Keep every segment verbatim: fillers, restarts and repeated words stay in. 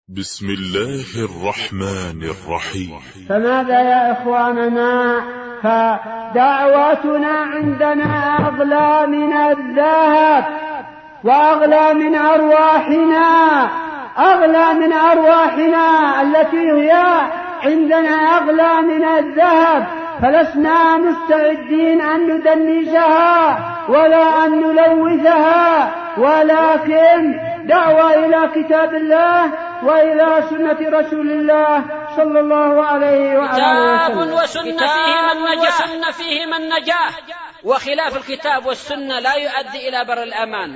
بسم الله الرحمن الرحيم. فماذا يا إخواننا؟ فدعوتنا عندنا أغلى من الذهب وأغلى من أرواحنا، أغلى من أرواحنا التي هي عندنا أغلى من الذهب، فلسنا مستعدين أن ندنسها ولا أن نلوثها، ولكن دعوة إلى كتاب الله وإلى سنة رسول الله صلى الله عليه وآله وسلم. كتاب وسنة فيهما النجاة، وخلاف الكتاب والسنة لا يؤدي إلى بر الأمان.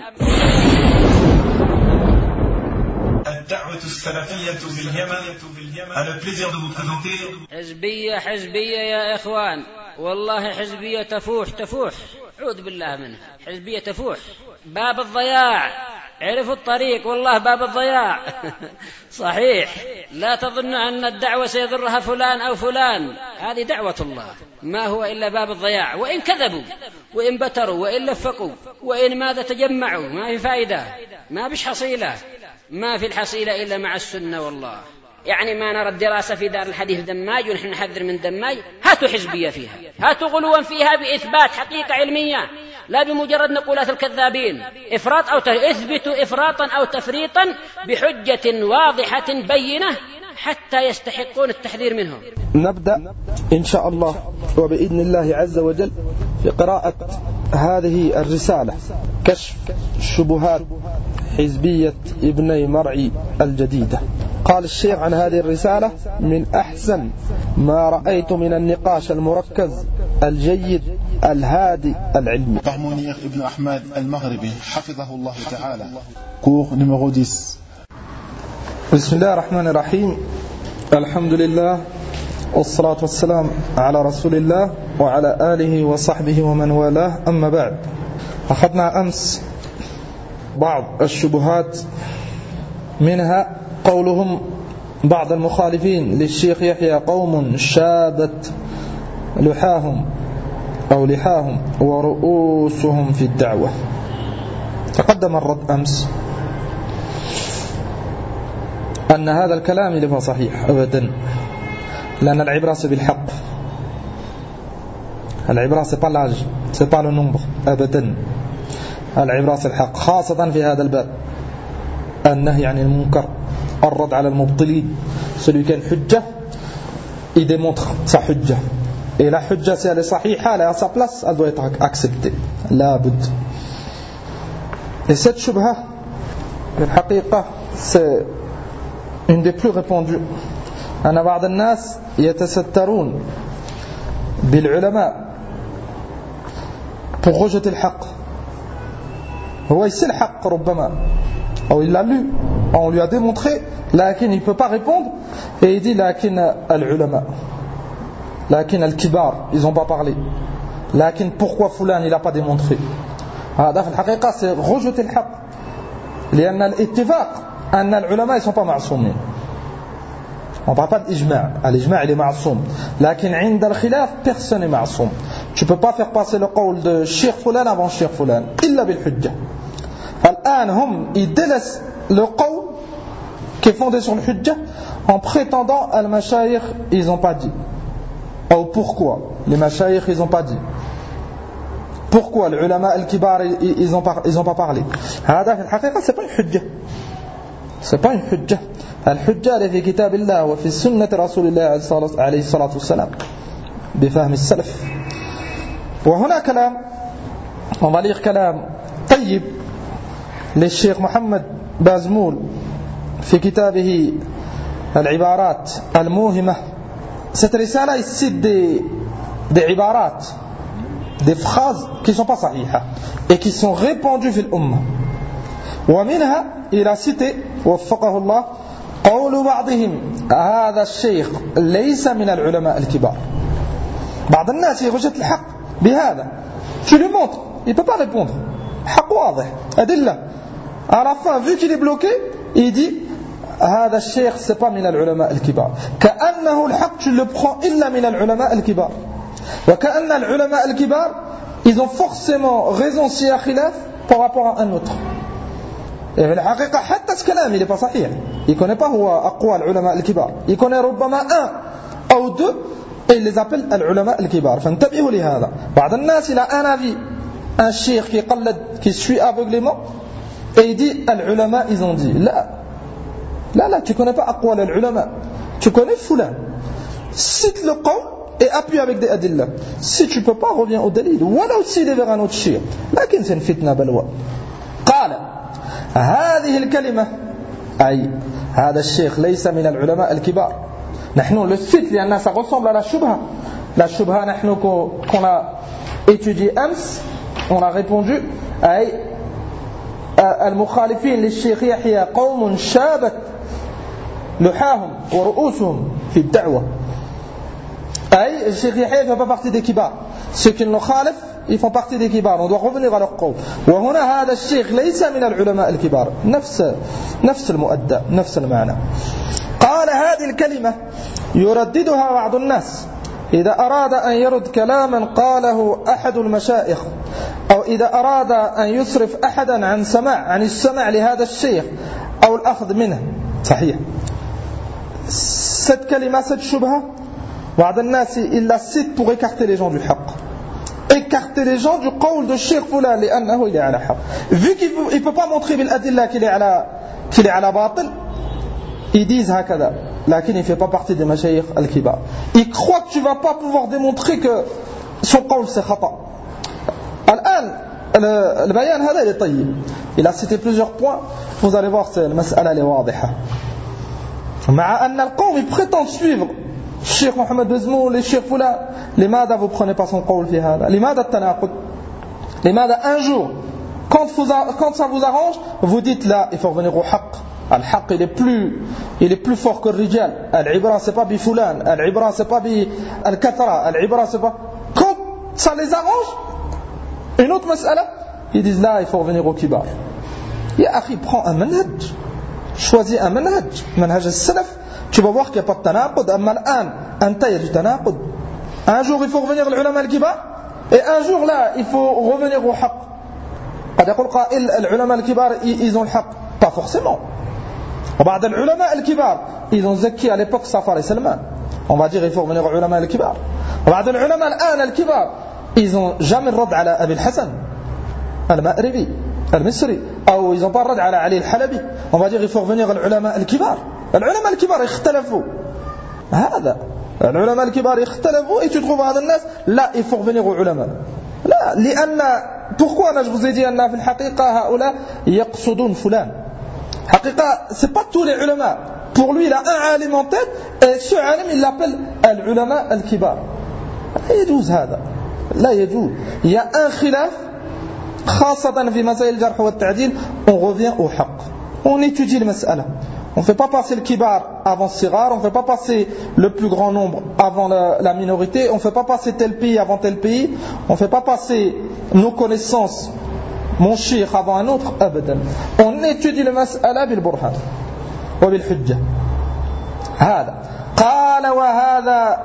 الدعوة السلفية باليمن. أنا بليزير دو بريزونتي. حزبية حزبية يا إخوان، والله حزبية تفوح تفوح، عوذ بالله منها، حزبية تفوح، باب الضياع، عرفوا الطريق، والله باب الضياع. صحيح، لا تظن أن الدعوة سيضرها فلان أو فلان، هذه دعوة الله ما هو إلا باب الضياع، وإن كذبوا وإن بتروا وإن لفقوا وإن ماذا تجمعوا ما في فائدة، ما بش حصيلة، ما في الحصيلة إلا مع السنة. والله يعني ما نرى الدراسة في دار الحديث دماج ونحن نحذر من دماج، هاتوا حزبية فيها، هاتوا غلوا فيها بإثبات حقيقة علمية، لا بمجرد نقولات الكذابين، إفراط أو اثبتوا إفراطا أو تفريطا بحجة واضحة بينة حتى يستحقون التحذير منهم. نبدأ إن شاء الله وبإذن الله عز وجل في قراءة هذه الرسالة، كشف شبهات حزبية ابني مرعي الجديدة. قال الشيخ عن هذه الرسالة: من أحسن ما رأيت من النقاش المركز الجيد الهادي العلمي. Par Mounir ibn Ahmad al-Maghribi حفظه الله تعالى. Cours numéro dix. بسم الله الرحمن الرحيم. الحمد لله والصلاة والسلام على رسول الله وعلى آله وصحبه ومن والاه، أما بعد. أخذنا أمس بعض الشبهات، منها قولهم بعض المخالفين للشيخ يحيى: قوم شابت لحاهم أو لحاهم ورؤوسهم في الدعوة. تقدم الرد أمس أن هذا الكلام ليس صحيح أبدا، لأن العبرة بالحق، العبرة c'est pas l'âge, c'est pas le nombre أبدا، العبرة الحق، خاصة في هذا الباب، النهي عن المنكر، الرد على المبطلين. celui qui a une حجة il démontre sa حجة، et la حجة si elle est صحيحة, elle est à sa place, elle doit être acceptée, لا بد. Et cette shubha الحقيقة c'est une des plus répandues. أن بعض الناس يتسترون بالعلماء pour rejeter الحق. هو يسي الحق ربما، أو il l'a lu, on lui a démontré, لكن il ne peut pas répondre, et il dit لكن العلماء، لكن الكبار ils n'ont pas parlé، لكن pourquoi فلان il n'a pas démontré. هذا في الحقيقة c'est rejeter الحق، لأن الاتفاق أن العلماء ils ne sont pas معصومين. On ne parle pas d'ijma', l'ijma' il est ma'soum, لكن عند الخلاف personne n'est ma'soum. Tu ne peux pas faire passer le qawl de Cheikh Fulan avant Cheikh Fulan إلا بالحجة. فالآن هم ils délaissent le qawl qui est fondé sur le hujja en prétendant al mashayikh ils n'ont pas dit. Ou pourquoi les mashayikh ils n'ont pas dit, pourquoi les ulama al-kibar ils n'ont pas, ils n'ont pas parlé. هذا في الحقيقة c'est pas une hujja, c'est pas une hujja. الحجة في كتاب الله وفي سنة رسول الله عليه الصلاة والسلام بفهم السلف. وهنا كلام on va lire كلام طيب للشيخ محمد بازمول في كتابه العبارات الموهمة. Cette رسالة il cite des, des عبارات, des phrases qui ne sont pas صحيحة et qui sont répandues في الأمة. ومنها il a cité وفقه الله قول بعضهم هذا الشيخ ليس من العلماء الكبار. بعض الناس يرجت الحق بهذا، tu lui montres, il ne peut pas répondre، حق واضح أدلة. À la fin, vu qu'il est bloqué, il dit هذا الشيخ c'est pas من العلماء الكبار، كأنه الحق tu le prends إلا من العلماء الكبار، وكأن العلماء الكبار ils ont forcément raison s'il y a khilaf par rapport à un autre. Et في الحقيقة حتى كلامي اللي pas صحيح. Il connaît pas هو أقوال العلماء الكبار. Il connaît ربما un أو deux et il les appelle العلماء الكبار. فانتبهوا لهذا. بعض الناس il a un avis, un cheikh qui قلد, qui suit aveuglément et il dit العلماء ils ont dit. لا لا لا, tu connais pas أقوال العلماء. Tu connais فلان. Cite le qawl et appuie avec des adillah. Si tu peux pas, reviens au dalil. ولو s'il est vers un autre cheikh. لكن c'est une fitna بلوى. قال هذه الكلمة أي هذا الشيخ ليس من العلماء الكبار. نحن le cite لأن ça ressemble à la shubha. La shubha نحن qu'on a étudié أمس, on a répondu أي المخالفين للشيخ يحيى قوم شابت لحاهم ورؤوسهم في الدعوة. أي الشيخ يحيى ne fait pas partie des kibars. Ceux qui nous khalifent, ils font partie des kibars. On doit revenir à leur قول. وهنا هذا الشيخ ليس من العلماء الكبار. نفس نفس المؤدى, نفس المعنى. قال هذه الكلمة يرددها بعض الناس إذا أراد أن يرد كلاما قاله أحد المشايخ أو إذا أراد أن يصرف أحدا عن سماع عن السماع لهذا الشيخ أو الأخذ منه. صحيح. Cette kalima, cette shubha, بعض الناس il la cite pour écarter les gens du haqq. Écarter les gens du qawl de Cheikh Fulan لأنه il est على حق. Vu qu'il ne peut pas montrer بالأدلة qu'il est على qu'il est على باطل, ils disent هكذا. لكن il ne fait pas partie des mashayikh al-kibar. Ils croient que tu ne vas pas pouvoir démontrer que son qawl c'est khata. الآن البيان هذا il est طيب. Il a cité plusieurs points. Vous allez voir, c'est المسألة اللي واضحة. مع أن القوم ils prétendent suivre الشيخ محمد بزمول الشيخ فلان. لماذا vous prenez pas son qawl في هذا؟ لماذا التناقض؟ لماذا un jour quand, vous, quand ça vous arrange vous dites là il faut revenir au haqq. الحق il est plus il est plus fort que le rijal. العبرة c'est pas بفلان, العبرة c'est pas بالكثرة, العبرة c'est pas. Quand ça les arrange, une autre mas'ala, ils disent là il faut revenir au kibar. Ya akhi, prends un manhaj, choisis un manhaj, manhaj al-salaf, tu vas voir qu'il n'y a pas de tanaqud. أما الآن أنت il y a du tanaqud. Un jour il faut revenir aux ulama al-kibar et un jour là il faut revenir au haqq. قد يقول قائل العلماء الكبار ils ont le haqq. Pas forcément. وبعض العلماء الكبار ils ont زكي à l'époque Safar et Salman. On va dire il faut revenir aux ulama الكبار. وبعض العلماء الآن الكبار ils ont jamais الرد على أبي الحسن المأربي المصري أو ils ont pas الرد على علي الحلبي. On va dire il faut revenir aux ulama الكبار. العلماء الكبار اختلفوا. هذا العلماء الكبار اختلفوا et tu trouves هذا الناس لا il faut revenir aux ulama. لا لأن pourquoi je vous ai dit أن في الحقيقة هؤلاء يقصدون فلان. حقيقة c'est pas tous les ulama. Pour lui il a un alim en tête et ce alim il l'appelle العلماء الكبار. لا يجوز هذا. لا يجوز. Il y a un khilaf خاصة في مسائل الجرح والتعديل. On revient au haqq. On étudie les mas'ala. On ne fait pas passer le kibar avant le sigar, on ne fait pas passer le plus grand nombre avant la, la minorité, on ne fait pas passer tel pays avant tel pays, on ne fait pas passer nos connaissances, mon cheikh avant un autre, abadan. On étudie le mas'ala bil burhan wa bil hujja. هذا قال وهذا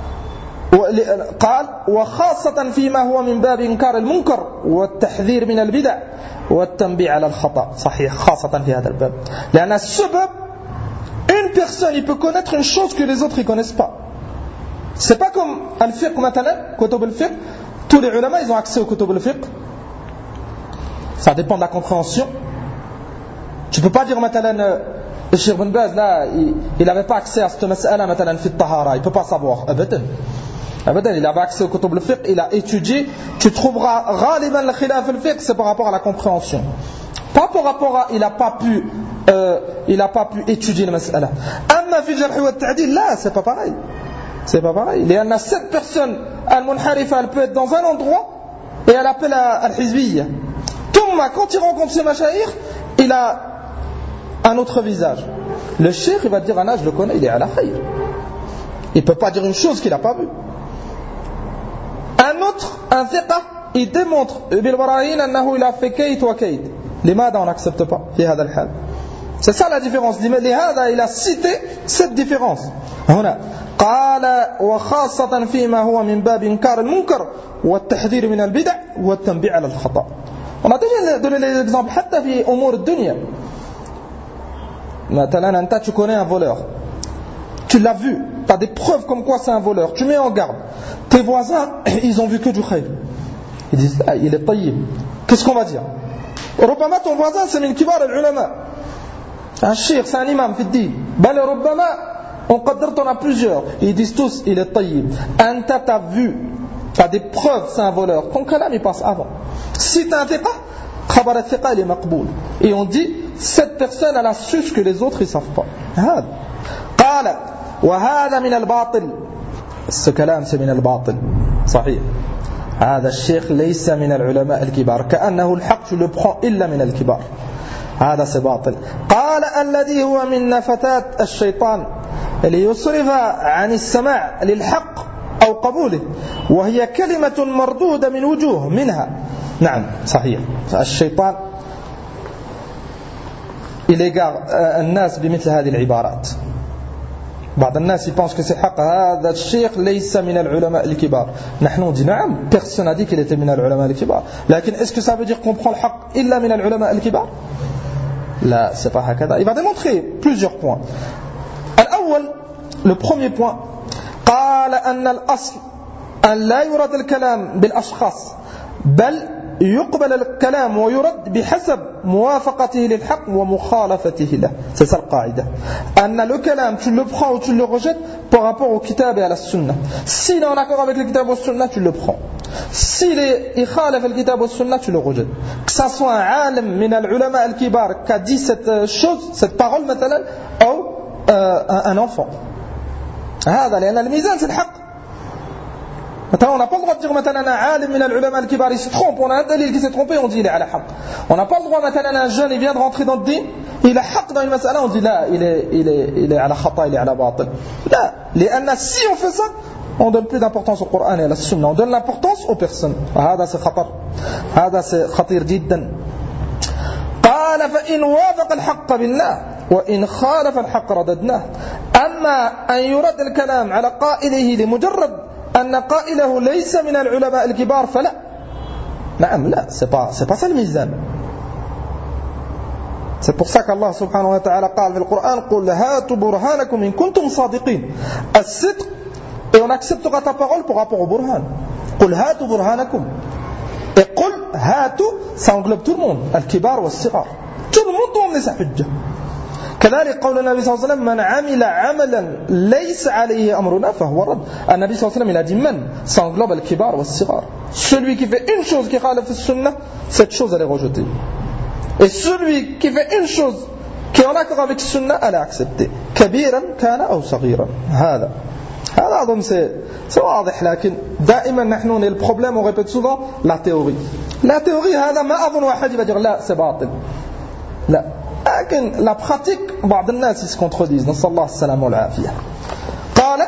قال وخاصة فيما هو من باب إنكار المنكر والتحذير من البدع والتنبيه على الخطأ. صحيح, خاصة في هذا الباب. لأن السبب une personne il peut connaître une chose que les autres ne connaissent pas. C'est pas comme al-fiqh مثلا, كتب الفقه. Tous les ulama ils ont accès au كتب الفقه. Ça dépend de la compréhension. Tu peux pas dire مثلا le Cheikh Ben Baz là il n'avait pas accès à cette mas'ala مثلا في الطهارة, il peut pas savoir. أبدا أبدا, il avait accès au كتب الفقه, il a étudié. Tu trouveras غالبا le khilaf al-fiqh c'est par rapport à la compréhension. Pas par rapport à il a pas pu euh, il a pas pu étudier la mas'ala. Amma fi al-jarh wa al-ta'dil, là c'est pas pareil. C'est pas pareil. Il y a cette personne al-munharifa, elle peut être dans un endroit et elle appelle al-hizbiyya. Thumma quand il rencontre ses mashayikh, il a un autre visage. Le cheikh il va dire ah je le connais, il est à la khayr. Il peut pas dire une chose qu'il a pas vue. Un autre, un thiqa, il démontre bil barahin annahu il a fait kayd wa kayd. لماذا on n'accepte pas في هذا الحال. C'est ça la différence. لهذا il a cité cette différence. هنا قال وخاصة فيما هو من باب إنكار المنكر والتحذير من البدع والتنبيه على الخطأ. On a déjà donné les exemples حتى في أمور الدنيا. Maintenant, tu connais un voleur. Tu l'as vu. Tu as des preuves comme quoi c'est un voleur. Tu mets en garde. Tes voisins, ils ont vu que du khayr. Ils disent, ah, il est tayyib. Qu'est-ce qu'on va dire? ربما ton voisin c'est min kibar al-ulama. Un cheikh, c'est un imam في الدين. بل ربما on قدر t'en a plusieurs. Ils disent tous, il est tayyib. Anta t'as vu. T'as des preuves, c'est un voleur. Ton kalam il passe avant. Si t'as un thiqa, khabar al-thiqa il est maqboul. Et on dit, cette personne elle a su ce que les autres ils savent pas. هذا. قال وهذا من الباطل. Ce kalam c'est من الباطل. صحيح. هذا الشيخ ليس من العلماء الكبار كأنه الحق tu le prends إلا من الكبار. هذا c'est باطل. قال الذي هو من نفتات الشيطان ليصرف عن السماع للحق أو قبوله وهي كلمة مردودة من وجوه منها. نعم صحيح. الشيطان il égare الناس بمثل هذه العبارات. بعض الناس يبونس que c'est حق. هذا الشيخ ليس من العلماء الكبار. نحن dit نعم personne a dit qu'il était من العلماء الكبار. لكن est-ce que ça veut dire qu'on prend le حق إلا من العلماء الكبار؟ لا, c'est pas هكذا. Il va démontrer plusieurs points. الأول, le premier point, قال أن الأصل أن لا يرد الكلام بالأشخاص بل يقبل الكلام ويرد بحسب موافقته للحق ومخالفته له. C'est ça le qaïda. أن le kalam, tu le prends ou tu le rejettes par rapport au kitab et à la sunna. S'il est en accord avec le kitab et la sunna, tu le prends. S'il est ikhalaf le kitab et la sunna, tu le rejettes. Que ça soit un alim min al-ulama al-kibar qui a dit cette chose, cette parole مثلا, ou euh, un enfant. هذا لأن الميزان c'est le حق. Maintenant, on n'a pas le droit de dire maintenant un alim min al-ulama al-kibar il se trompe, on a un dalil qui s'est trompé, on dit il est à la haq. On n'a pas le droit maintenant un jeune il vient de rentrer dans le din, il a haq dans une mas'ala, on dit là il est il est il est à la khata, il est à la batil. Là, لأن si on fait ça, on donne plus d'importance au Coran et à la sunna, on donne l'importance aux personnes. هذا c'est khatar. هذا c'est khatir جدا. قال فإن وافق الحق بالله وإن خالف الحق رددناه. أما أن يرد الكلام على قائله لمجرد أن قائله ليس من العلماء الكبار فلا. نعم لا, c'est pas c'est pas ça le mizan. C'est pour ça qu'Allah subhanahu wa ta'ala قال في القرآن قل هاتوا برهانكم إن كنتم صادقين. الصدق, et on acceptera ta parole par rapport au burhan. قل هاتوا برهانكم. Et قل هاتوا, ça englobe tout le monde. الكبار والصغار. Tout le monde doit emmener sa hujja. كذلك قول النبي صلى الله عليه وسلم من عمل عملا ليس عليه أمرنا فهو رد. النبي صلى الله عليه وسلم il a dit من, ça englobe الكبار والصغار. Celui qui fait une chose qui خالف السنة, cette chose elle est rejetée. Et celui qui fait une chose qui est en accord avec la sunna, elle est acceptée. كبيرا كان أو صغيرا. هذا هذا أظن c'est c'est واضح. لكن دائما نحن on est le problème, on répète souvent la théorie. La théorie هذا ما أظن واحد va dire لا c'est باطل. لا. لكن la pratique, بعض الناس ils se contredisent. نسأل الله السلامة والعافية. قال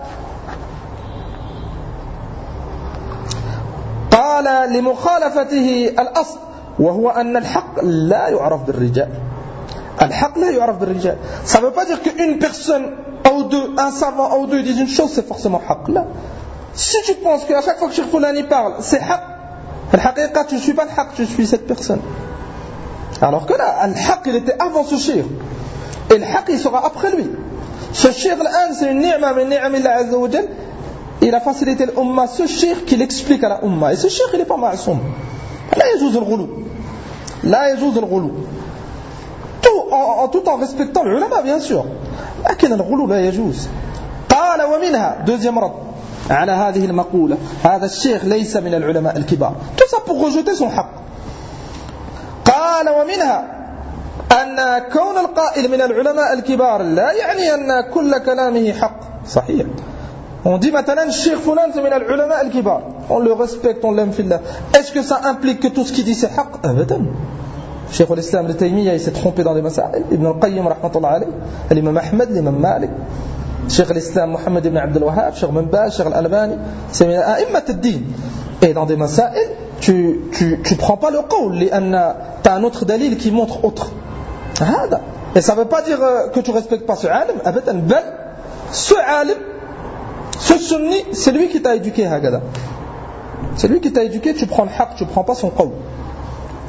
قال لمخالفته الأصل وهو أن الحق لا يعرف بالرجال. الحق لا يعرف بالرجال. Ça ne veut pas dire qu'une personne ou deux, un savant ou deux disent une chose, c'est forcément haq. Là. Si tu penses qu'à chaque fois que Cheikh Foulani parle, c'est haq, al-haqiqa, tu ne suis pas le haq, tu suis cette personne. Alors que là, al-haq, il était avant ce cheikh. Et le haq, il sera après lui. Ce cheikh, l'an, c'est une ni'ma, mais ni'ma Allah Azza wa Jal. Il a facilité l'umma, ce cheikh qui l'explique à la umma. Et ce cheikh, il n'est pas ma'soum. La yajouz al-ghulou. La yajouz al-ghulou. Tout en, en, tout en respectant l'ulama, bien sûr. لكن الغلو لا يجوز. قال ومنها, deuxième rad على هذه المقولة, هذا الشيخ ليس من العلماء الكبار. Tout ça pour rejeter son حق. قال ومنها أن كون القائل من العلماء الكبار لا يعني أن كل كلامه حق. صحيح. On dit maintenant Cheikh Foulan c'est من العلماء الكبار. On le respecte, on l'aime fillah. Est-ce que ça implique que tout ce qu'il dit c'est حق? أبدا. Cheikh al-Islam Ibn Taymiyyah il s'est trompé dans des masail. Ibn al-Qayyim rahmatullah alayhi, l'imam Ahmed, l'imam Malik, Cheikh al-Islam Muhammad ibn Abdul Wahhab, Cheikh Ibn Baz, Cheikh al-Albani, c'est min a'immat ad-din. Et dans des masail, tu tu tu prends pas le qawl, لأن t'as un autre dalil qui montre autre. هذا. Et ça veut pas dire que tu respectes pas ce alim, abadan, bal ce alim, ce sunni, c'est lui qui t'a éduqué هكذا. C'est lui qui t'a éduqué, tu prends le haq, tu prends pas son qawl.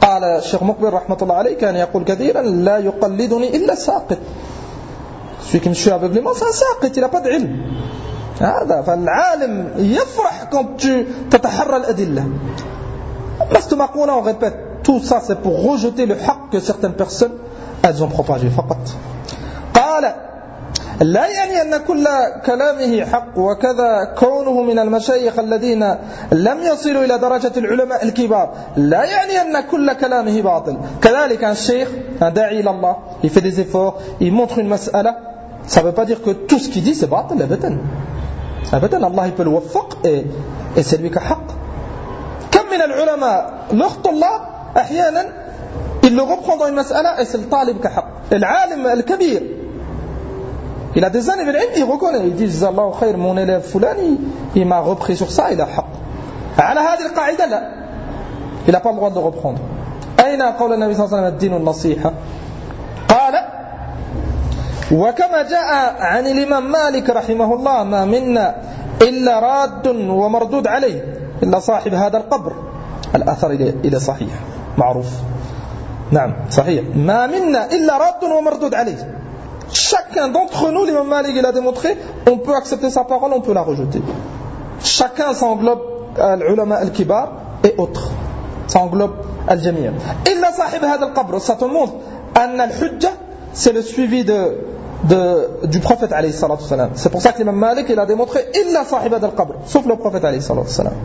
قال الشيخ مقبل رحمة الله عليه كان يقول كثيرا لا يقلدني إلا ساقط. celui qui me suit aveuglément c'est un ساقط, il n'a pas d'ilm. هذا فالعالم يفرح quand tu تتحرى الأدلة. لست مقولة, on répète, tout ça c'est pour rejeter le haqq que certaines personnes elles ont propagé فقط. قال لا يعني أن كل كلامه حق, وكذا كونه من المشايخ الذين لم يصلوا إلى درجة العلماء الكبار لا يعني أن كل كلامه باطل. كذلك un cheikh, un da'i إلى الله, il fait des efforts, il montre une mas'ala, ça ne veut pas dire que tout ce qu'il dit c'est باطل أبدا أبدا. Allah il peut le وفق et, et c'est lui qui a حق. كم من العلماء leur طلاب أحيانا il le reprend dans une mas'ala et c'est le talib qui a حق. العالم الكبير il a des années d'ilm, il reconnaît, il dit Jazallahu khair, mon élève Foulani, il m'a repris sur ça, il a haq. على هذه القاعدة لا, il n'a pas le droit de le reprendre. أين قول النبي صلى الله عليه وسلم الدين النصيحة؟ قال وكما جاء عن الإمام مالك رحمه الله ما منا إلا راد ومردود عليه إلا صاحب هذا القبر. الأثر إلى صحيح معروف, نعم صحيح, ما منا إلا راد ومردود عليه. Chacun d'entre nous, l'imam Malik il a démontré, on peut accepter sa parole, on peut la rejeter. Chacun s'englobe l'ulama al-kibar et autres. Ça englobe al-jami'. Illa sahib hada al-qabr, ça te montre anna al-hujja, c'est le suivi de, de, du prophète alayhi salatu wassalam. C'est pour ça que l'imam Malik il a démontré illa sahib hada al-qabr, sauf le prophète alayhi salatu wassalam.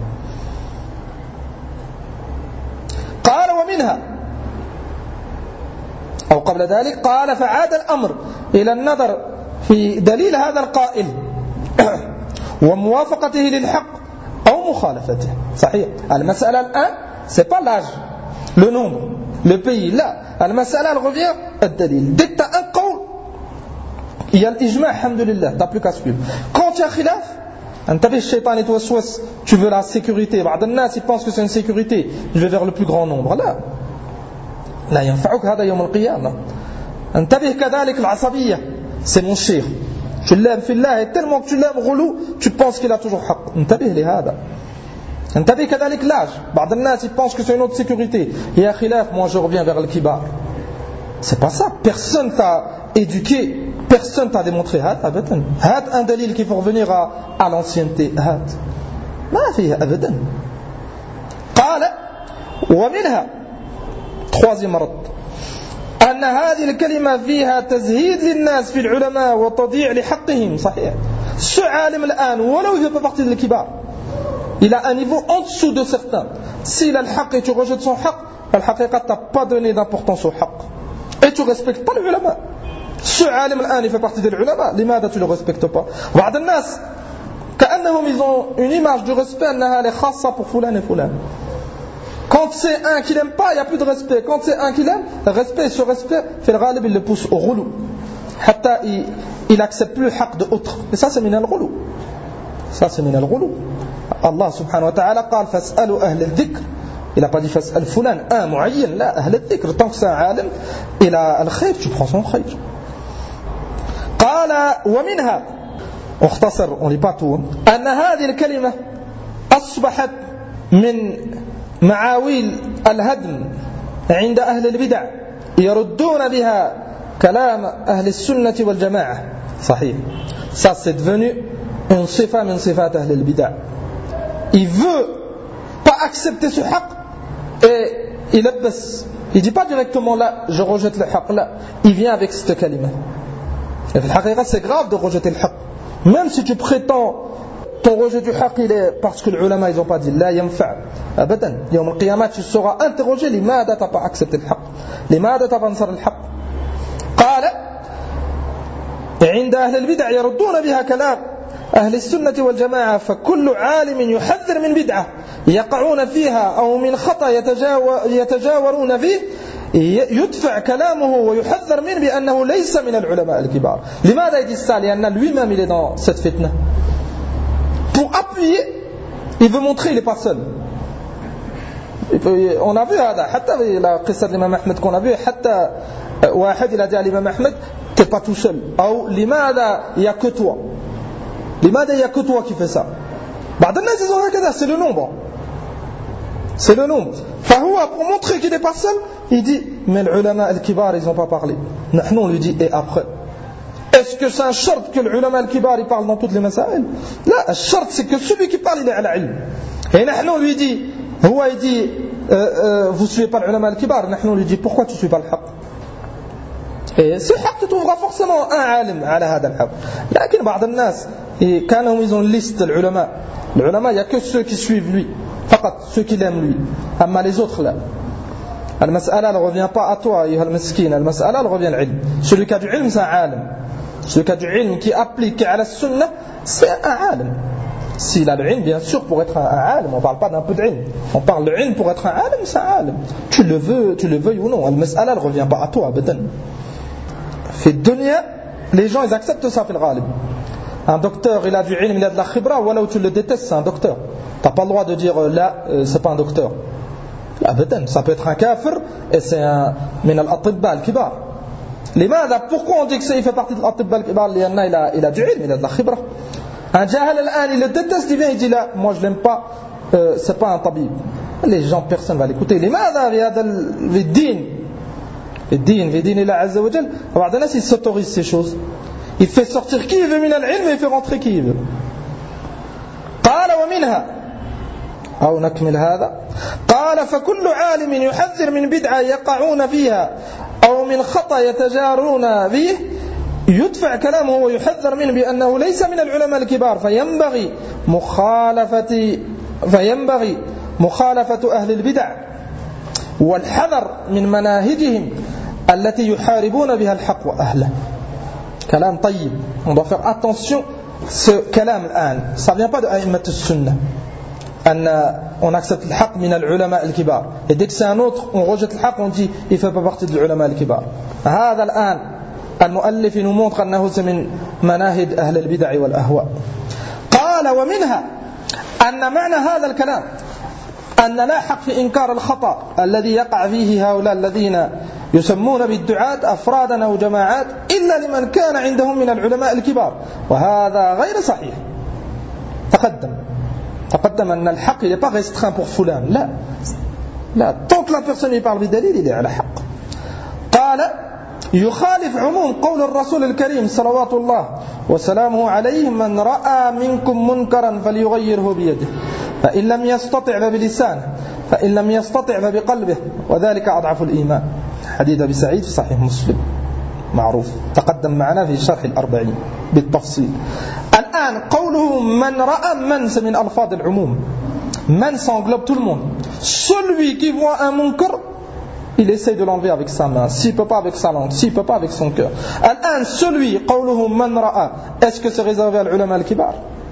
قال ومنها أو قبل ذلك قال فعاد الأمر إلى النظر في دليل هذا القائل وموافقته للحق أو مخالفته. صحيح, المسألة الآن c'est pas l'âge, le nombre, le pays, là المسألة elle revient الدليل. Dès que tu as un qawl, il y a l'ijma', alhamdulillah, tu n'as plus qu'à suivre. Quand il y a khilaf, انتبه الشيطان يتوسوس, tu veux la sécurité, بعض الناس ils pensent que c'est une sécurité, je vais vers le plus grand nombre, là لا ينفعك هذا يوم القيامة. انتبه كذلك العصبية, c'est mon cheikh, tu l'aimes في الله et tellement que tu l'aimes غلو, tu penses qu'il a toujours حق, انتبه لهذا. انتبه كذلك l'âge, بعض الناس ils pensent que c'est une autre sécurité, il y a khilaf, moi je reviens vers le kibar. C'est pas ça, personne t'a éduqué, personne t'a démontré هذا أبدا. هذا un dalil qu'il faut revenir à, à l'ancienneté, هذا ما فيها أبدا. قال ومنها troisième رد أن هذه الكلمة فيها تزهيد للناس في العلماء وتضييع لحقهم. صحيح, ce عالم الآن ولو il fait pas partie de l'équibar, il a un niveau en dessous de certains. S'il a le haq et tu rejettes son haq, الحقيقة t'as pas donné d'importance au haq et tu respectes pas les ulama. Ce عالم الآن il fait partie des ulama, لماذا tu le respectes pas? بعض الناس كأنهم ils ont une image du respect أنها خاصة pour فلان et فلان. Quand c'est un qui l'aime pas, il n'y a plus de respect. Quand c'est un qui l'aime, le respect et ce respect, fait le ghalib, il le pousse au roulou. Hatta il accepte plus le haq de autres. Et ça c'est min al-roulou. Ça c'est min al-roulou. Allah subhanahu wa ta'ala قال فاسألوا أهل الذكر. Il n'a pas dit فاسأل فلان, un muayyan, là, أهل الذكر. Tant que c'est un alim, il a le khayr, tu prends son khayr. قال ومنها, اختصر, on lit pas tout, أن هذه الكلمة أصبحت من معاويل الهدم عند أهل البدع يردون بها كلام أهل السنة والجماعة. صحيح, ça c'est devenu une sifa min sifat أهل البدع. Il veut pas accepter ce haq et il abaisse, il dit pas directement là je rejette le haq, là il vient avec cette kalima. Et la haqiqa c'est grave de rejeter le haq, même si tu prétends ton rejet du haq il est parce que les ulama ils n'ont pas dit la yanfa' abadan. Yawm al-qiyamah tu seras interrogé لماذا t'as pas accepté le haq, لماذا t'as pas نصر الحق. قال عند أهل البدع يردون بها كلام أهل السنة والجماعة فكل عالم يحذر من بدعة يقعون فيها أو من خطأ يتجاورون فيه يدفع كلامه ويحذر منه بأنه ليس من العلماء الكبار. لماذا يدي ça? لأن lui-même il est dans cette fitna. Pour appuyer, il veut montrer il n'est pas seul. On a vu هذا حتى la قصة l'imam Ahmed qu'on a vu, حتى واحد il a dit à l'imam Ahmed t'es pas tout seul, ou لماذا il y a que toi, لماذا il y a que toi qui fais ça. بعض الناس ils ont هكذا, c'est le nombre, c'est le nombre. فهو pour montrer qu'il n'est pas seul, il dit mais les ulama al-kibar ils n'ont pas parlé. Nous on lui dit et après. Est-ce que c'est un shart que les ulama al-kibar ils parlent dans toutes les masail? Là, le shart c'est que celui qui parle il est à l'ilm. Et nous on lui dit, هو il dit euh, euh, vous suivez pas les ulama al-kibar, nous on lui dit pourquoi tu suis pas le haqq? Et ce haqq tu trouveras forcément un alim على هذا الحق. لكن بعض الناس كانوا ils ont une liste les ulama. Les ulama il y a que ceux qui suivent lui. فقط ceux qui l'aiment lui. أما les autres là. المسألة ne revient pas à toi أيها المسكين. المسألة elle revient à l'ilm. Celui qui a du ilm c'est un alim. Celui qui a du ilm qui applique à la sunna c'est un alim. S'il a le ilm bien sûr pour être un, un alim, on ne parle pas d'un peu de ilm. On parle de ilm pour être un alim, c'est un alim. Tu le veux, tu le veuilles ou non. المسألة ne revient pas à toi abadan. Fait dunya, les gens ils acceptent ça في الغالب. Un docteur il a du ilm, il a de la khibra, ou alors tu le détestes, c'est un docteur. Tu n'as pas le droit de dire là, c'est pas un docteur. Abadan, ça peut être un kafir et c'est un من الأطباء الكبار. لماذا? Pourquoi on dit que il fait partie de الأطباء الكبار? لأنه il a, il a du ilm, il a de la khibra. Un jahal al-an, il le déteste, il vient, il dit là, moi je l'aime pas, euh, c'est pas un tabib. Les gens, personne va l'écouter. لماذا في هذا الدين؟ الدين في دين الله عز وجل. بعض الناس il s'autorise ces choses. Il fait sortir qui il veut من العلم et il fait rentrer qui il veut. قال ومنها أو نكمل هذا. قال فكل عالم يحذر من بدعة يقعون فيها أو من خطأ يتجارون به يدفع كلامه ويحذر منه بأنه ليس من العلماء الكبار فينبغي مخالفة فينبغي مخالفة أهل البدع والحذر من مناهجهم التي يحاربون بها الحق وأهله. كلام طيب. On doit faire attention. Ce كلام الآن ça vient pas de أئمة السنة أن on accepte le haqq من العلماء الكبار et dès que c'est un autre on rejette le haqq on dit il fait pas partie de العلماء الكبار. هذا الآن المؤلف nous montre أنه c'est من مناهج أهل البدع والأهواء. قال ومنها أن معنى هذا الكلام أن لا حق في إنكار الخطأ الذي يقع فيه هؤلاء الذين يسمون بالدعاة أفرادا أو جماعات إلا لمن كان عندهم من العلماء الكبار وهذا غير صحيح. تقدم تقدم أن الحق n'est pas restreint pour فلان. لا لا tant que la personne y parle بدليل il est على حق. قال يخالف عموم قول الرسول الكريم صلوات الله وسلامه عليه من رأى منكم منكرا فليغيره بيده فإن لم يستطع فبلسانه فإن لم يستطع فبقلبه وذلك أضعف الإيمان. حديث أبي سعيد في صحيح مسلم معروف تقدم معنا في شرح الأربعين بالتفصيل. الآن قوله من رأى من c'est من ألفاظ العموم. من s'englobe tout le monde. Celui qui voit un munkar il essaie de l'enlever avec sa main, s'il ne peut pas avec sa langue, s'il ne peut pas avec son cœur. الآن celui قوله من رأى est-ce que c'est réservé à l'ulama al-kibar?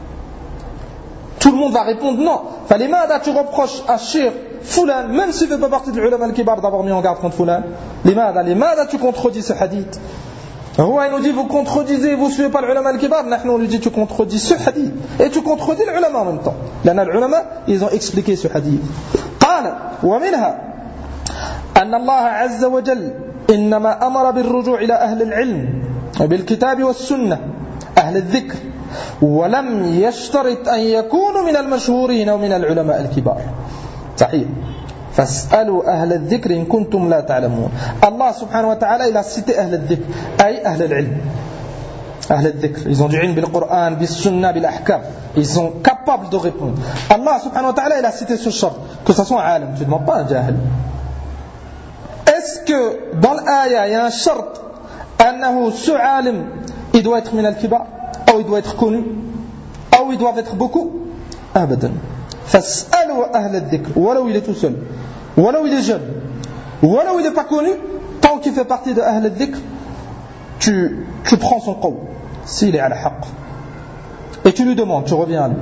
Tout le monde va répondre non. فلماذا tu reproches à Cheikh Foulan même s'il ne fait pas partie de l'ulama al-kibar d'avoir mis en garde contre Foulan? لماذا لماذا tu contredis ce hadith? هو il nous dit vous contredisez, vous ne suivez pas l'ulama al-kibar. Nous on lui dit tu contredis ce hadith et tu contredis l'ulama en même temps. لأن العلماء ils ont expliqué ce hadith. قال ومنها أن الله عز وجل إنما أمر بالرجوع إلى أهل العلم بالكتاب والسنة أهل الذكر ولم يشترط أن يكونوا من المشهورين ومن العلماء الكبار. صحيح. فاسألوا أهل الذكر إن كنتم لا تعلمون. الله سبحانه وتعالى il a cité أهل الذكر أي أهل العلم. أهل الذكر ils ont du ilm بالقرآن بالسنة بالأحكام. Ils sont capables de répondre. Allah subhanahu wa ta'ala il a cité ce shart que ça soit un alim, tu ne demandes pas un jahil. Est-ce que dans l'aya il y a un shart أنه ce alim il doit être min al-kibar ou il doit être connu ou ils doivent être beaucoup? أبدا. فاسألوا أهل الذكر ولو il est tout seul ولو il est jeune ولو il n'est pas connu tant qu'il fait partie de أهل الذكر tu, tu prends son qawl s'il est على حق et tu lui demandes, tu reviens à lui.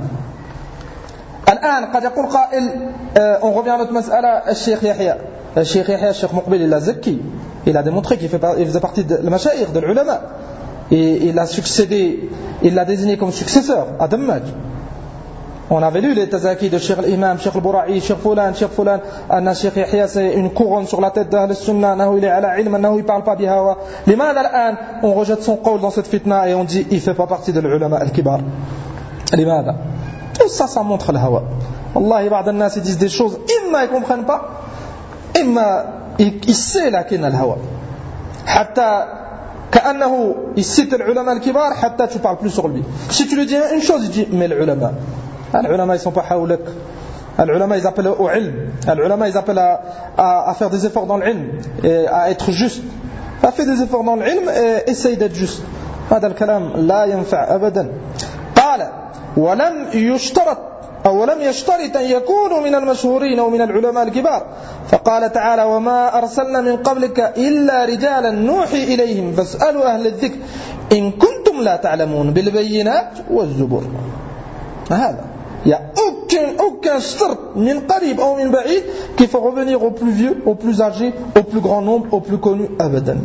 الآن قد يقول قائل on revient à notre مسألة الشيخ يحيى الشيخ يحيى الشيخ مقبل il a zaki il a démontré qu'il fait, il faisait partie de المشايخ de l'ulama et il a succédé il l'a désigné comme successeur à Dammaj. On avait lu les tazaki de Cheikh l'imam, Cheikh al-Bura'i, Cheikh Foulan, Cheikh Foulan, Anna Cheikh Yahya c'est une couronne sur la tête d'Ahl Sunnah, Annahu il est ala ilm, Annahu il parle pas bihawa. Limad al-an, on rejette son qawl dans cette fitna et on dit il fait pas partie de l'ulama al-kibar. Limada. Tout ça, ça montre le hawa. Wallahi, ba'd an-nas ils disent des choses, imma ils comprennent pas, إما يسي لكن الهوى حتى كأنه يسيت العلماء الكبار حتى tu parles plus sur lui. Si tu lui dis une chose, il dit mais les ulama, les ulama ils sont pas حولك. Les ulama ils appellent au ilm. Les ulama ils appellent à, à, à faire des efforts dans l'ilm et à être juste. Fais des efforts dans l'ilm et essaye d'être juste. هذا الكلام لا ينفع أبدا. قال ولم يشترط أو ولم يشترط أن يكونوا من المشهورين أو من العلماء الكبار فقال تعالى وما أرسلنا من قبلك إلا رجالا نوحي إليهم فاسألوا أهل الذكر إن كنتم لا تعلمون بالبينات والزبر. هذا il n'y a aucun, aucun start min qarib ou min ba'id qu'il faut revenir au plus vieux, au plus âgé, au plus grand nombre, au plus connu abadan.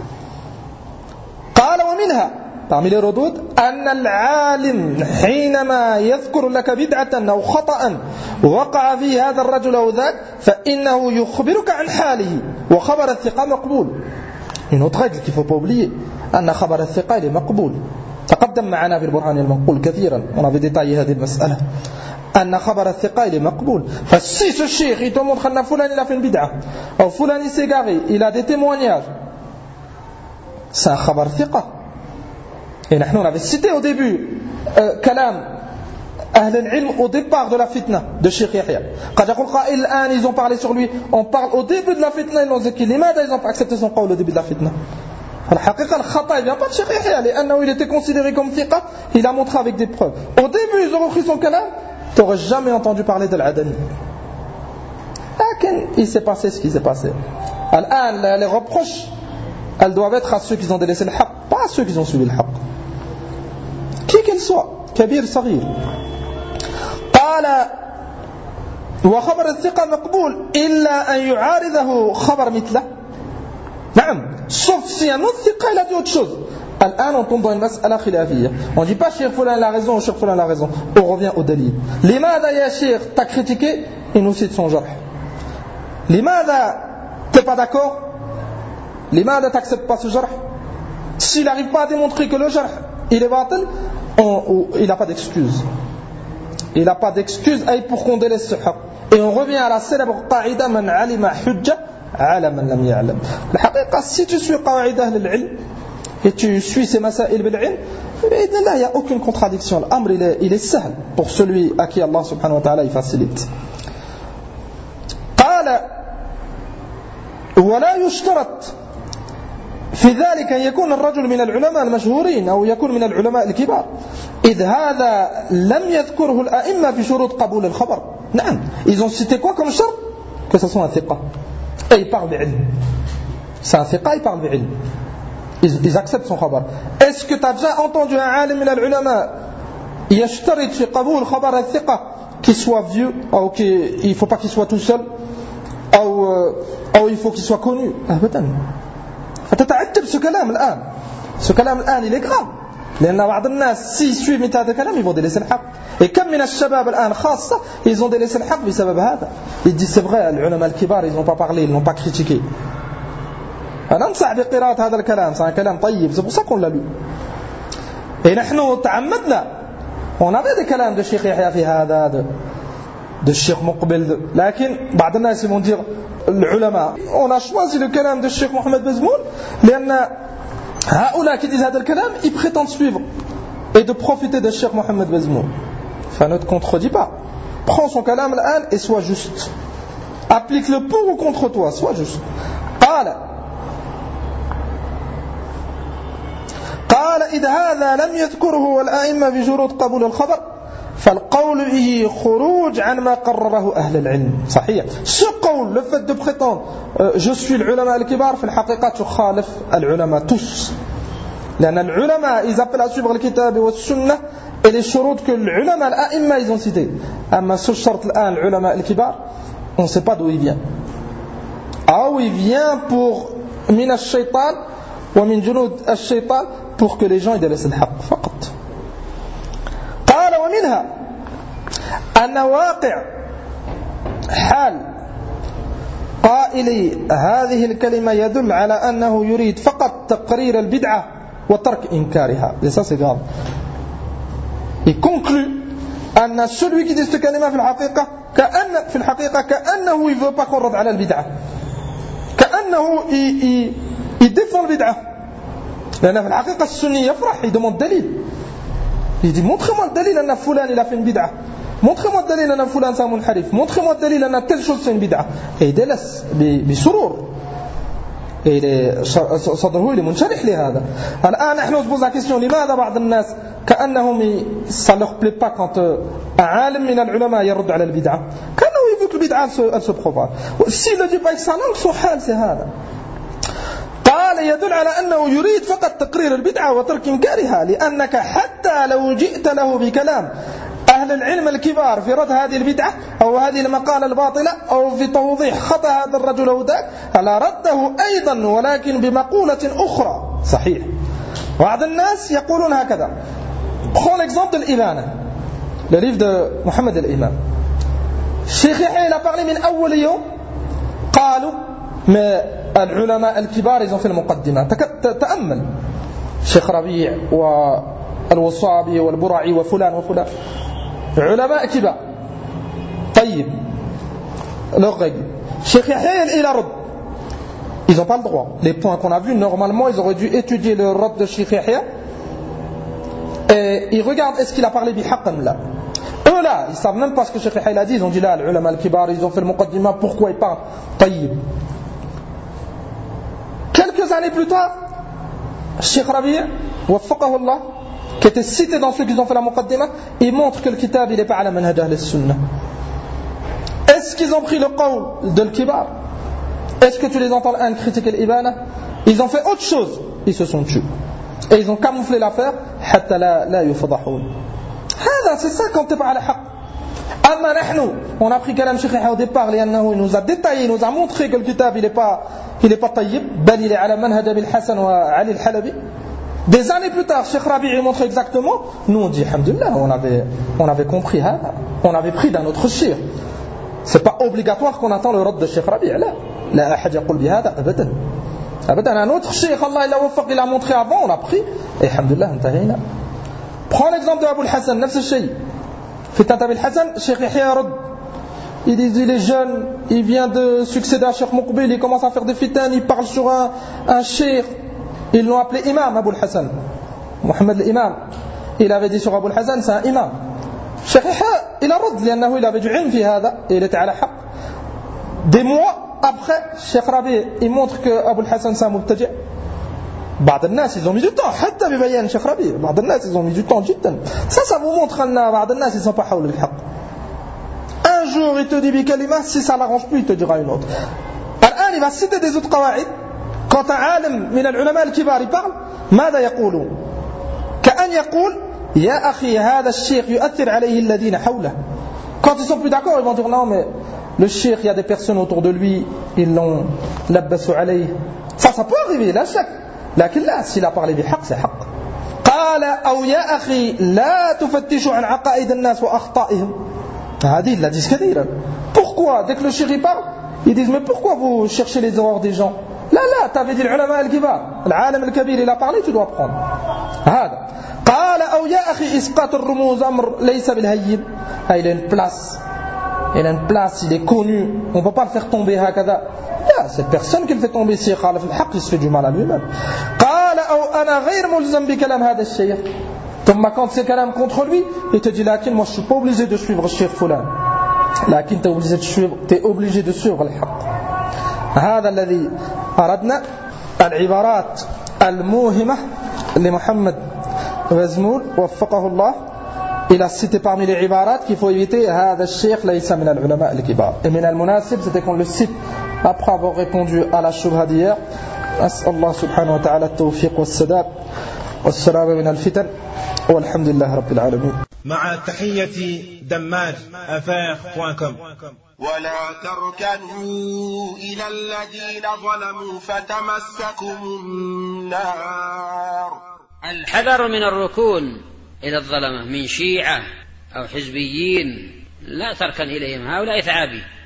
قال ومنها parmi les ردود أن العالم حينما يذكر لك بدعة أو خطأ وقع فيه هذا الرجل أو ذاك فإنه يخبرك عن حاله وخبر الثقة مقبول. Une autre règle qu'il ne faut pas oublier أن خبر الثقة est مقبول. تقدم معنا في البرهان المنقول كثيرا on avait détaillé هذه المسألة أن خبر الثقة est مقبول. فسي ce cheikh il te montre أن فلان il a fait une bid'a ou فلان il s'est égaré, il a des témoignages, c'est un خبر ثقة. Et nous on avait cité au début euh, كلام أهل العلم au départ de la fitna de Cheikh Yahya. قد يقول قائل الآن ils ont parlé sur lui, on parle au début de la fitna, ils ont dit لماذا ils ont pas accepté son قول au début de la fitna. الحقيقة الخطأ il vient pas de Cheikh Yahya لأنه il était considéré comme ثقة, il a montré avec des preuves. Au début ils ont repris son كلام, tu n'aurais jamais entendu parler de l'Adani. لكن il s'est passé ce qui s'est passé. الآن les reproches elles doivent être à ceux qui ont délaissé le haqq, pas à ceux qui ont suivi le haqq. qui qu'elle soit كبير صغير. قال وخبر الثقة مقبول إلا أن يعارضه خبر مثله. نعم sauf si un autre ثقة il a dit autre chose. الآن on tombe dans une مسألة خلافية. On ne dit pas Cheikh Foulan a raison ou Cheikh Foulan a raison. On revient au dalil. لماذا يا شيخ t'as critiqué, il nous cite son jarh. لماذا t'es pas d'accord, لماذا t'acceptes pas ce jarh. S'il n'arrive pas à démontrer que le jarh il est batil, on, il n'a pas d'excuse. Il n'a pas d'excuse pour qu'on délaisse ce haqq. Et on revient à la célèbre qaïda man alima hujja ala man lam ya'lam. La haqiqa, si tu suis qaïda ahl al-ilm et tu suis ces masail bil-ilm, il n'y a aucune contradiction. L'amr il est, il est sahl pour celui à qui Allah subhanahu wa ta'ala il facilite. قال ولا يشترط في ذلك أن يكون الرجل من العلماء المشهورين أو يكون من العلماء الكبار إذ هذا لم يذكره الأئمة في شروط قبول الخبر. نعم ils ont cité quoi comme شرط que ce soit un ثقة et il parle بعلم. c'est un ثقة, il parle بعلم, ils, ils acceptent son خبر. Est-ce que tu as déjà entendu un عالم من العلماء يشترط في قبول خبر الثقة qu'il soit vieux ou qu'il ne faut pas qu'il soit tout seul ou, ou il faut qu'il soit connu. أبدا. فتتعجب ce كلام الآن. ce كلام الآن il est grave لأن بعض الناس s'ils suivent مثل هذا الكلام ils vont délaisser le حق. et كم من الشباب الآن خاصة ils ont délaissé le حق بسبب هذا. ils disent c'est vrai العلماء الكبار ils n'ont pas parlé, ils n'ont pas critiqué. أنا أنصح بقراءة هذا الكلام, c'est un كلام طيب, c'est pour ça qu'on l'a lu. et نحن تعمدنا, on avait des كلام de Cheikh Yahya في هذا de, de Cheikh Muqbil, لكن بعض الناس ils vont dire العلماء. on a choisi le كلام de Cheikh Mohamed Bezmoul لأن هؤلاء qui disent هذا الكلام ils prétendent suivre et de profiter de Cheikh Mohamed Bezmoul. enfin ne te contredis pas, prends son كلام الآن et sois juste, applique-le pour ou contre toi, sois juste. قال قال إذا هذا لم يذكره الأئمة بشروط قبول الخبر فالقول به خروج عن ما قرره أهل العلم. صحيح ce قول, le fait de prétendre euh, je suis العلماء الكبار, في الحقيقة تخالف العلماء tous. لأن العلماء ils appellent à suivre الكتاب والسنة et les شروط que العلماء الأئمة ils ont cité. أما ce شرط الآن العلماء الكبار on ne sait pas d'où il vient. أو il vient pour من الشيطان ومن جنود الشيطان pour que les gens ils délaissent الحق فقط. قال ومنها أن واقع حال قائلي هذه الكلمة يدل على أنه يريد فقط تقرير البدعة وترك إنكارها. Et ça c'est grave. Il conclut أن celui qui dit cette كلمة في الحقيقة كأن في الحقيقة كأنه il veut pas qu'on rende على البدعة, كأنه يدفع البدعة. لأن في الحقيقة السني يفرح يدمون الدليل. يدي montrez-moi le dalil أن فلان il a fait une bid'ah. Montrez-moi le dalil أن فلان c'est un munharif. Montrez-moi le dalil أن telle chose c'est une bid'ah. Et il délaisse بسرور. Et صدره il est منشرح لهذا. الآن نحن on se pose la question لماذا بعض الناس كأنهم ça leur plaît pas quand un عالم من العلماء يرد على البدعة. كأنه il veut que le bid'ah elle se propage. S'il le dit pas avec sa langue son حال c'est هذا. قال يدل على أنه يريد فقط تقرير البدعة وترك إنكارها لأنك حتى لو جئت له بكلام أهل العلم الكبار في رد هذه البدعة أو هذه المقالة الباطلة أو في توضيح خطأ هذا الرجل أو ذاك على رده أيضا ولكن بمقولة أخرى صحيح. بعض الناس يقولون هكذا. Prends l'exemple de l'Ibana, le livre de Mohammed al-Imam. Cheikh Yahya il a parlé من أول يوم قالوا ما العلماء الكبار ils ont fait le muqaddimah. تأمل شيخ ربيع والوصابي والبرعي وفلان وفلان علماء كبار. طيب leur règle Cheikh Yahya il a rad. Ils n'ont pas le droit. Les points qu'on a vus normalement ils auraient dû étudier le rad de Cheikh Yahya et ils regardent est-ce qu'il a parlé bihaqan là. Eux là ils savent même pas ce que Cheikh Yahya a dit. Ils ont dit là les ulama al-kibar ils ont fait le muqaddimah. Pourquoi ils parlent. طيب quelques années plus tard Cheikh Rabi' وفقه الله qui était cité dans ceux qui ont fait la muqaddimah il montre que le kitab il n'est pas à la manhaj ahl al-sunnah. Est-ce qu'ils ont pris le qawl de l'kibar? Est-ce que tu les entends un critiquer l'ibana? Ils ont fait autre chose, ils se sont tués et ils ont camouflé l'affaire حتى لا لا يفضحون. هذا c'est ça quand tu es على حق. أما نحن on a pris كلام شيخ يحيى au départ لأنه il nous a détaillé, il nous a montré que le kitab il n'est pas il est pas طيب بل il est على منهج أبي الحسن وعلي الحلبي. Des années plus tard, Cheikh Rabi' il montre exactement. Nous on dit, alhamdulillah, on avait, on avait compris, hein, on avait pris d'un autre cheikh. C'est pas obligatoire qu'on attend le rad de Cheikh Rabi'. Là, la ahad yaqul bihada, abadan. Abadan, un autre cheikh, Allah il a waffaq, il a montré avant, on a pris. Et alhamdulillah, intahayna. Prends l'exemple de Abu al-Hassan, nafs al-shay. Fitant Abu al-Hassan, Cheikh Yahya rad. Il dit, il est jeune, il vient de succéder à Cheikh Muqbil, il commence à faire des fitan, il parle sur un, un cheikh. Ils l'ont appelé imam Abu al-Hassan. Mohammed l'imam. Il avait dit sur Abu al-Hassan, c'est un imam. Cheikh Yahya, il a rad, لأنه il avait du ilm fi hada, et il était à la haq. Des mois après, Cheikh Rabi, il montre que Abu al-Hassan c'est un mubtadi'. بعض الناس ils ont mis du temps, حتى ببيان Cheikh Rabi. بعض الناس ils ont mis du temps جدا. Ça, ça vous montre que بعض الناس ils sont pas حول الحق. Un jour il te dit بكلمة, si ça l'arrange plus, il te dira une autre. الآن il va citer des autres قواعد. Quand un عالم من العلماء الكبار parle ماذا يقولون كأن يقول يا أخي هذا الشيخ يؤثر عليه الذين حوله. Quand ils sont plus d'accord ils vont dire non mais le cheikh il y a des personnes autour de lui ils l'ont لبسوا عليه. Ça ça peut arriver لا شك لكن لا s'il a parlé بحق c'est حق. قال أو يا أخي لا تفتشوا عن عقائد الناس وأخطائهم. هذه il l'a dit كثيرا. Pourquoi dès que le cheikh il parle ils disent mais pourquoi vous cherchez les erreurs des gens. لا لا t'avais dit العلماء الكبار العالم الكبير il a parlé tu dois prendre هذا. قال أو يا أخي إسقاط الرموز أمر ليس بالهين. il a une place il a une place il est connu on ne peut pas le faire tomber هكذا. لا cette personne qui le fait tomber si خالف الحق il se fait du mal à lui-même. قال أو أنا غير ملزم بكلام هذا الشيخ. ثم quand c'est كلام contre lui il te dit لكن moi je suis pas obligé de suivre الشيخ فلان لكن tu es obligé de suivre tu es obligé de suivre الحق. هذا الذي أردنا العبارات الموهمة لمحمد غزمول وفقه الله. Il a cité parmi les عبارات qu'il faut éviter هذا الشيخ ليس من العلماء الكبار. Et من المناسب c'était qu'on le cite après avoir répondu à la shubha d'hier. أسأل الله سبحانه وتعالى التوفيق والسداد والسلام من الفتن والحمد لله رب العالمين. مع تحية دماج أفاق دوت كوم. ولا تركنوا إلى الذين ظلموا فتمسكم النار. الحذر من الركون إلى الظلمة من شيعة أو حزبيين لا تركن إليهم هؤلاء ثعابي.